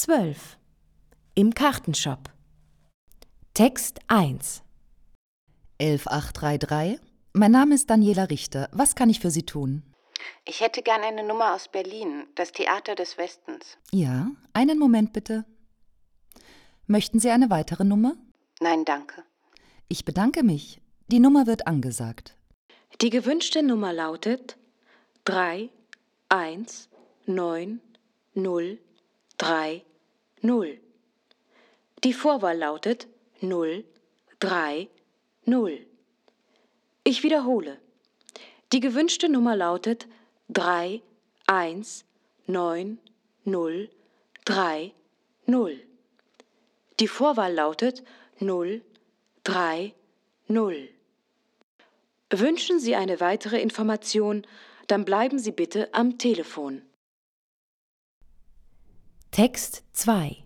12. Im Kartenshop. Text 1. 11833. Mein Name ist Daniela Richter. Was kann ich für Sie tun? Ich hätte gern eine Nummer aus Berlin, das Theater des Westens. Ja, einen Moment bitte. Möchten Sie eine weitere Nummer? Nein, danke. Ich bedanke mich. Die Nummer wird angesagt. Die gewünschte Nummer lautet 3190330. Die Vorwahl lautet 030. Ich wiederhole. Die gewünschte Nummer lautet 3190330. Die Vorwahl lautet 030. Wünschen Sie eine weitere Information, dann bleiben Sie bitte am Telefon. Text 2.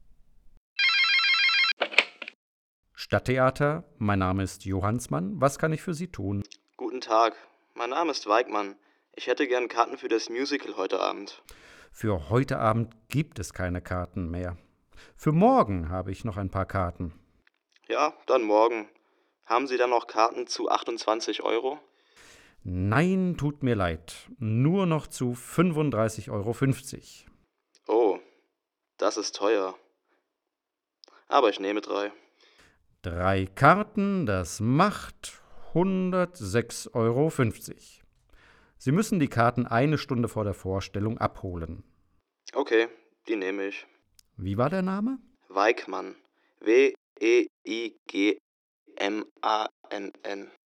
Stadttheater, mein Name ist Johannsmann. Was kann ich für Sie tun? Guten Tag, mein Name ist Weigmann. Ich hätte gern Karten für das Musical heute Abend. Für heute Abend gibt es keine Karten mehr. Für morgen habe ich noch ein paar Karten. Ja, dann morgen. Haben Sie dann noch Karten zu 28 Euro? Nein, tut mir leid. Nur noch zu 35,50 Euro. Oh, das ist teuer. Aber ich nehme 3. 3 Karten, das macht 106,50 Euro. Sie müssen die Karten eine Stunde vor der Vorstellung abholen. Okay, die nehme ich. Wie war der Name? Weigmann. Weigmann.